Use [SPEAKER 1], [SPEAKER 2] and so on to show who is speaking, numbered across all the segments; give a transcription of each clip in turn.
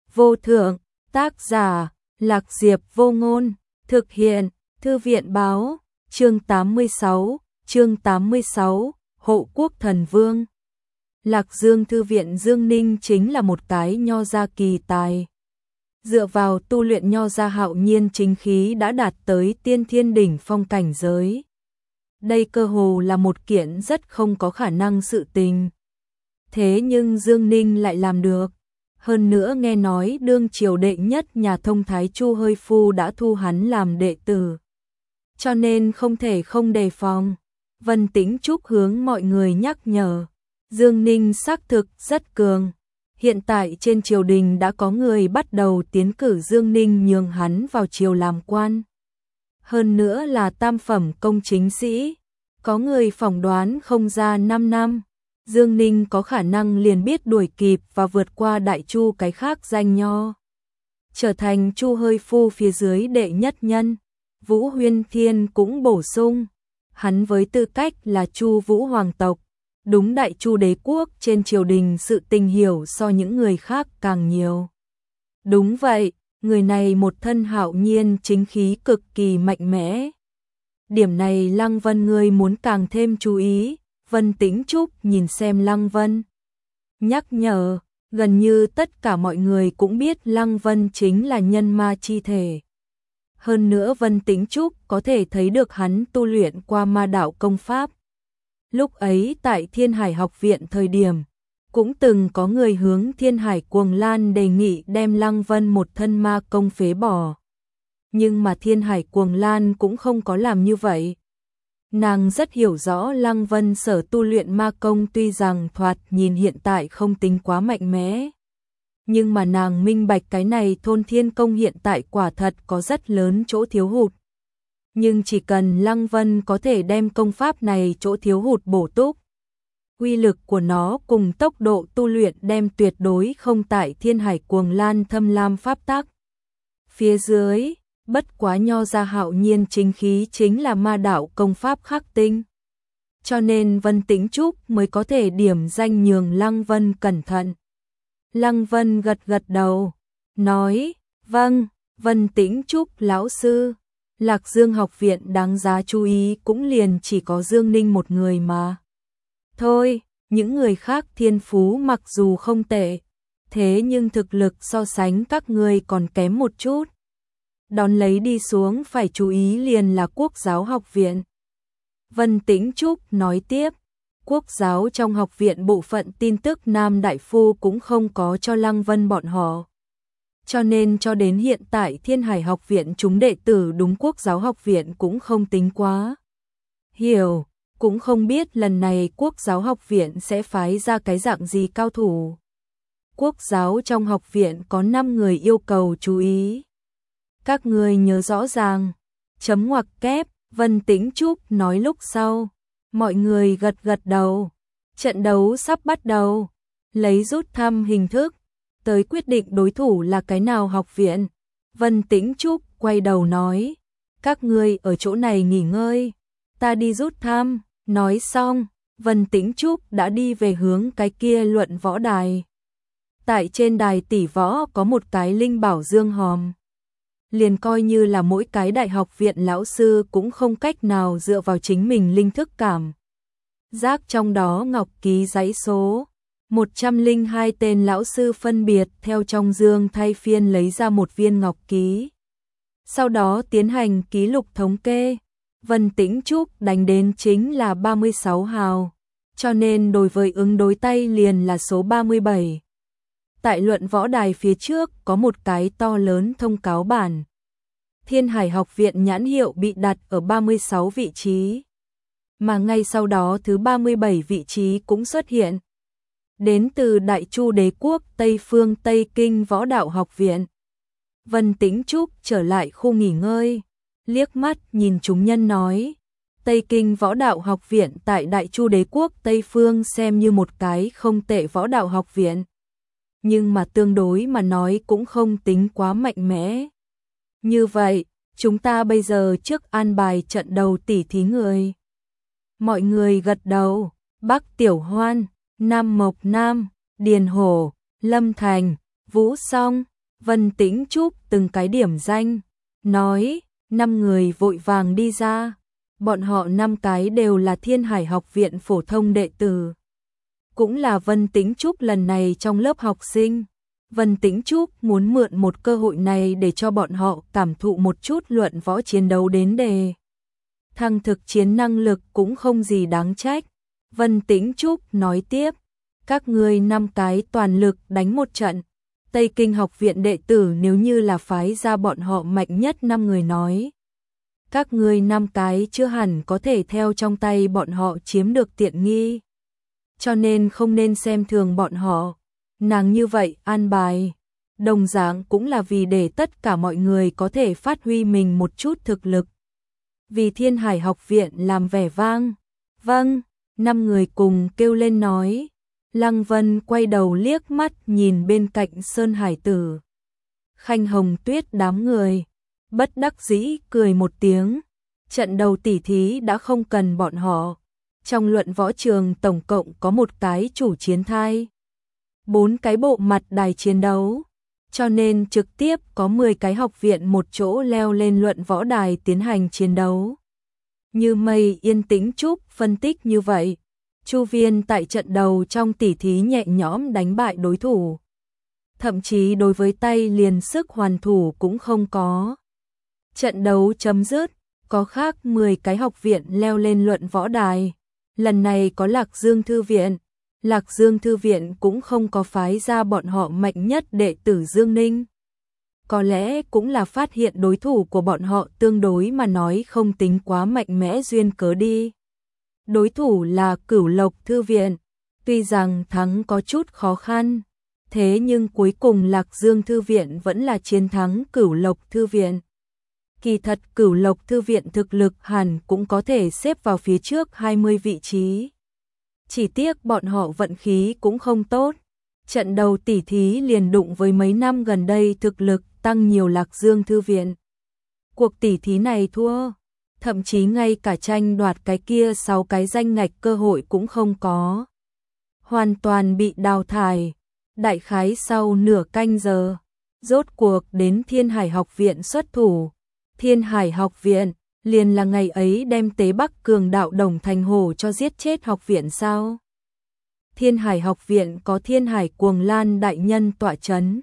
[SPEAKER 1] vô thượng, tác giả, Lạc Diệp Vô Ngôn, thực hiện, Thư viện báo, chương 86, Hộ Quốc Thần Vương. Lạc Dương Thư viện Dương Ninh chính là một cái nho gia kỳ tài. Dựa vào tu luyện nho gia hạo nhiên chính khí đã đạt tới tiên thiên đỉnh phong cảnh giới. Đây cơ hồ là một kiện rất không có khả năng sự tình. Thế nhưng Dương Ninh lại làm được. Hơn nữa nghe nói đương triều đệ nhất nhà thông thái Chu Hơi Phu đã thu hắn làm đệ tử. Cho nên không thể không đề phòng. Vân Tĩnh Trúc hướng mọi người nhắc nhở. Dương Ninh xác thực rất cường. Hiện tại trên triều đình đã có người bắt đầu tiến cử Dương Ninh nhường hắn vào triều làm quan. Hơn nữa là tam phẩm công chính sĩ. Có người phỏng đoán không ra 5 năm. Dương Ninh có khả năng liền biết đuổi kịp và vượt qua Đại Chu cái khác danh nho. Trở thành Chu Hơi Phu phía dưới đệ nhất nhân. Vũ Huyên Thiên cũng bổ sung. Hắn với tư cách là Chu Vũ hoàng tộc. Đúng Đại Chu đế quốc trên triều đình sự tình hiểu so những người khác càng nhiều. Đúng vậy, người này một thân hạo nhiên chính khí cực kỳ mạnh mẽ. Điểm này Lăng Vân ngươi muốn càng thêm chú ý. Vân Tĩnh Trúc nhìn xem Lăng Vân. Nhắc nhở, gần như tất cả mọi người cũng biết Lăng Vân chính là nhân ma chi thể. Hơn nữa Vân Tĩnh Trúc có thể thấy được hắn tu luyện qua ma đạo công pháp. Lúc ấy tại Thiên Hải học viện thời điểm, cũng từng có người hướng Thiên Hải Cuồng Lan đề nghị đem Lăng Vân một thân ma công phế bỏ. Nhưng mà Thiên Hải Cuồng Lan cũng không có làm như vậy. Nàng rất hiểu rõ Lăng Vân sở tu luyện ma công tuy rằng thoạt nhìn hiện tại không tính quá mạnh mẽ. Nhưng mà nàng minh bạch cái này thôn thiên công hiện tại quả thật có rất lớn chỗ thiếu hụt. Nhưng chỉ cần Lăng Vân có thể đem công pháp này chỗ thiếu hụt bổ túc. Uy lực của nó cùng tốc độ tu luyện đem tuyệt đối không tại Thiên Hải Cuồng Lan thâm lam pháp tắc. Phía dưới, bất quá nho gia hạo nhiên chính khí chính là ma đạo công pháp khắc tinh. Cho nên Vân Tĩnh Trúc mới có thể điểm danh nhường Lăng Vân cẩn thận. Lăng Vân gật gật đầu, nói, vâng, Vân Tĩnh Trúc lão sư. Lạc Dương học viện đáng giá chú ý cũng liền chỉ có Dương Ninh một người mà. Thôi, những người khác thiên phú mặc dù không tệ, thế nhưng thực lực so sánh các ngươi còn kém một chút. Đón lấy đi xuống phải chú ý liền là Quốc giáo học viện. Vân Tĩnh Trúc nói tiếp, Quốc giáo trong học viện bộ phận tin tức Nam Đại Phu cũng không có cho Lăng Vân bọn họ. Cho nên cho đến hiện tại Thiên Hải học viện chúng đệ tử đúng Quốc giáo học viện cũng không tính quá. Hiểu, cũng không biết lần này Quốc giáo học viện sẽ phái ra cái dạng gì cao thủ. Quốc giáo trong học viện có 5 người yêu cầu chú ý. Các người nhớ rõ ràng. Chấm ngoặc kép, Vân Tĩnh Trúc nói lúc sau. Mọi người gật gật đầu. Trận đấu sắp bắt đầu. Lấy rút thăm hình thức. Tới quyết định đối thủ là cái nào học viện. Vân Tĩnh Trúc quay đầu nói. Các ngươi ở chỗ này nghỉ ngơi. Ta đi rút thăm. Nói xong, Vân Tĩnh Trúc đã đi về hướng cái kia luận võ đài. Tại trên đài tỷ võ có một cái linh bảo dương hòm. Liền coi như là mỗi cái đại học viện lão sư cũng không cách nào dựa vào chính mình linh thức cảm. Giác trong đó ngọc ký giấy số. 102 tên lão sư phân biệt theo trong dương thay phiên lấy ra một viên ngọc ký. Sau đó tiến hành ký lục thống kê. Vân Tĩnh Trúc đánh đến chính là 36 hào. Cho nên đối với ứng đối tay liền là số 37. Tại luận võ đài phía trước có một cái to lớn thông cáo bản. Thiên Hải học viện nhãn hiệu bị đặt ở 36 vị trí. Mà ngay sau đó thứ 37 vị trí cũng xuất hiện. Đến từ Đại Chu đế quốc Tây Phương Tây Kinh Võ Đạo học viện. Vân Tĩnh Trúc trở lại khu nghỉ ngơi. Liếc mắt nhìn chúng nhân nói. Tây Kinh Võ Đạo học viện tại Đại Chu đế quốc Tây Phương xem như một cái không tệ võ đạo học viện. Nhưng mà tương đối mà nói cũng không tính quá mạnh mẽ. Như vậy, chúng ta bây giờ trước an bài trận đầu tỉ thí người. Mọi người gật đầu, Bắc Tiểu Hoan, Nam Mộc Nam, Điền Hổ, Lâm Thành, Vũ Song, Vân Tĩnh Trúc từng cái điểm danh, nói, 5 người vội vàng đi ra. Bọn họ 5 cái đều là Thiên Hải học viện phổ thông đệ tử. Cũng là Vân Tĩnh Trúc lần này trong lớp học sinh. Vân Tĩnh Trúc muốn mượn một cơ hội này để cho bọn họ cảm thụ một chút luận võ chiến đấu đến đề. Thăng thực chiến năng lực cũng không gì đáng trách. Vân Tĩnh Trúc nói tiếp, các ngươi 5 cái toàn lực đánh một trận. Tây Kinh học viện đệ tử nếu như là phái ra bọn họ mạnh nhất 5 người nói. Các ngươi 5 cái chưa hẳn có thể theo trong tay bọn họ chiếm được tiện nghi. Cho nên không nên xem thường bọn họ. Nàng như vậy an bài, đồng dạng cũng là vì để tất cả mọi người có thể phát huy mình một chút thực lực. Vì Thiên Hải học viện làm vẻ vang. Vâng, 5 người cùng kêu lên nói. Lăng Vân quay đầu liếc mắt nhìn bên cạnh Sơn Hải Tử, Khanh Hồng Tuyết đám người, bất đắc dĩ cười một tiếng. Trận đầu tỉ thí đã không cần bọn họ. Trong luận võ trường tổng cộng có một cái chủ chiến thai, 4 cái bộ mặt đài chiến đấu, cho nên trực tiếp có 10 cái học viện một chỗ leo lên luận võ đài tiến hành chiến đấu. Như Mây Yên Tĩnh Trúc phân tích như vậy, Chu Viên tại trận đầu trong tỉ thí nhẹ nhõm đánh bại đối thủ. Thậm chí đối với tay liền sức hoàn thủ cũng không có. Trận đấu chấm dứt, có khác 10 cái học viện leo lên luận võ đài. Lần này có Lạc Dương Thư viện. Lạc Dương Thư viện cũng không có phái ra bọn họ mạnh nhất đệ tử Dương Ninh. Có lẽ cũng là phát hiện đối thủ của bọn họ tương đối mà nói không tính quá mạnh mẽ duyên cớ đi. Đối thủ là Cửu Lộc Thư viện. Tuy rằng thắng có chút khó khăn, thế nhưng cuối cùng Lạc Dương Thư viện vẫn là chiến thắng Cửu Lộc Thư viện. Kỳ thật Cửu Lộc Thư viện thực lực hẳn cũng có thể xếp vào phía trước 20 vị trí. Chỉ tiếc bọn họ vận khí cũng không tốt. Trận đầu tỉ thí liền đụng với mấy năm gần đây thực lực tăng nhiều Lạc Dương Thư viện. Cuộc tỉ thí này thua, thậm chí ngay cả tranh đoạt cái kia 6 cái danh ngạch cơ hội cũng không có. Hoàn toàn bị đào thải. Đại khái sau nửa canh giờ, rốt cuộc đến Thiên Hải học viện xuất thủ. Thiên Hải học viện, liền là ngày ấy đem Tế Bắc Cường đạo Đồng Thành Hổ cho giết chết học viện sao? Thiên Hải học viện có Thiên Hải Cuồng Lan đại nhân tọa chấn.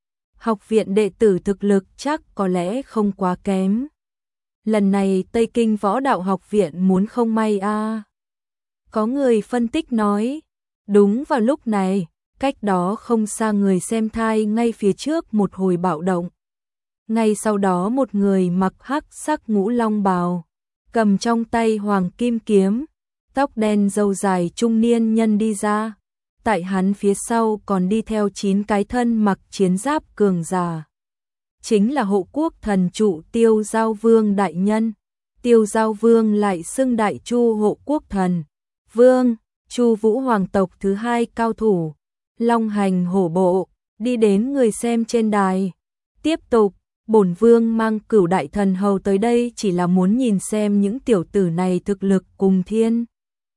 [SPEAKER 1] Học viện đệ tử thực lực chắc có lẽ không quá kém. Lần này Tây Kinh Võ Đạo học viện muốn không may a. Có người phân tích nói, đúng vào lúc này, cách đó không xa người xem thai ngay phía trước một hồi bạo động. Ngay sau đó một người mặc hắc sắc ngũ long bào, cầm trong tay hoàng kim kiếm, tóc đen râu dài trung niên nhân đi ra. Tại hắn phía sau còn đi theo 9 cái thân mặc chiến giáp cường giả. Chính là Hộ Quốc thần trụ Tiêu Giao Vương đại nhân. Tiêu Giao Vương lại xưng Đại Chu Hộ Quốc thần Vương, Chu Vũ hoàng tộc thứ 2 cao thủ. Long hành hổ bộ, đi đến người xem trên đài. Tiếp tục, bổn vương mang Cửu đại thần hầu tới đây chỉ là muốn nhìn xem những tiểu tử này thực lực cùng thiên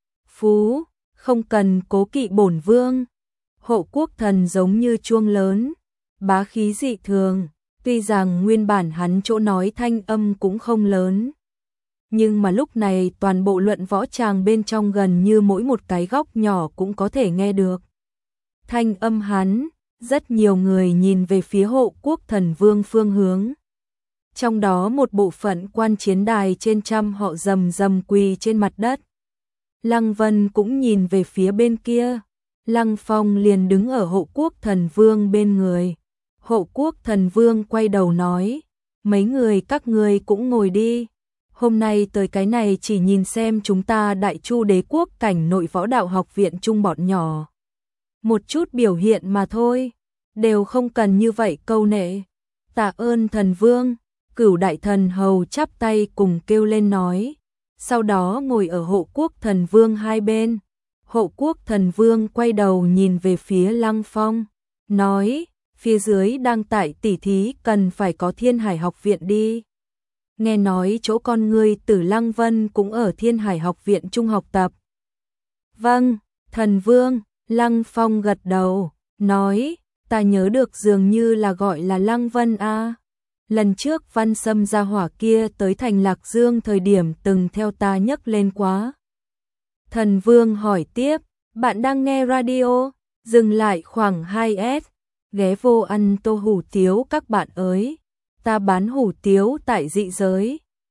[SPEAKER 1] phú, không cần cố kỵ bổn vương. Hộ Quốc thần giống như chuông lớn, bá khí dị thường, tuy rằng nguyên bản hắn chỗ nói thanh âm cũng không lớn. Nhưng mà lúc này toàn bộ luận võ tràng bên trong gần như mỗi một cái góc nhỏ cũng có thể nghe được thanh âm hắn. Rất nhiều người nhìn về phía Hộ Quốc thần vương phương hướng. Trong đó một bộ phận quan chiến đài trên trăm họ rầm rầm quỳ trên mặt đất. Lăng Vân cũng nhìn về phía bên kia. Lăng Phong liền đứng ở Hộ Quốc thần vương bên người. Hộ Quốc thần vương quay đầu nói, mấy người các ngươi cũng ngồi đi. Hôm nay tới cái này chỉ nhìn xem chúng ta Đại Chu đế quốc cảnh nội Võ Đạo học viện chung bọn nhỏ. Một chút biểu hiện mà thôi, đều không cần như vậy câu nệ. Tạ ơn thần vương. Cửu đại thần hầu chắp tay cùng kêu lên nói. Sau đó ngồi ở Hộ Quốc thần vương hai bên. Hộ Quốc thần vương quay đầu nhìn về phía Lăng Phong, nói, phía dưới đang tại tỉ thí cần phải có Thiên Hải học viện đi. Nghe nói chỗ con ngươi Tử Lăng Vân cũng ở Thiên Hải học viện trung học tập. Vâng, thần vương. Lăng Phong gật đầu, nói, ta nhớ được dường như là gọi là Lăng Vân a. Lần trước Văn Sâm gia hỏa kia tới thành Lạc Dương thời điểm từng theo ta nhắc lên quá. Thần Vương hỏi tiếp, bạn đang nghe radio, dừng lại khoảng 2S, ghé vô ăn tô hủ tiếu các bạn ơi, ta bán hủ tiếu tại dị giới.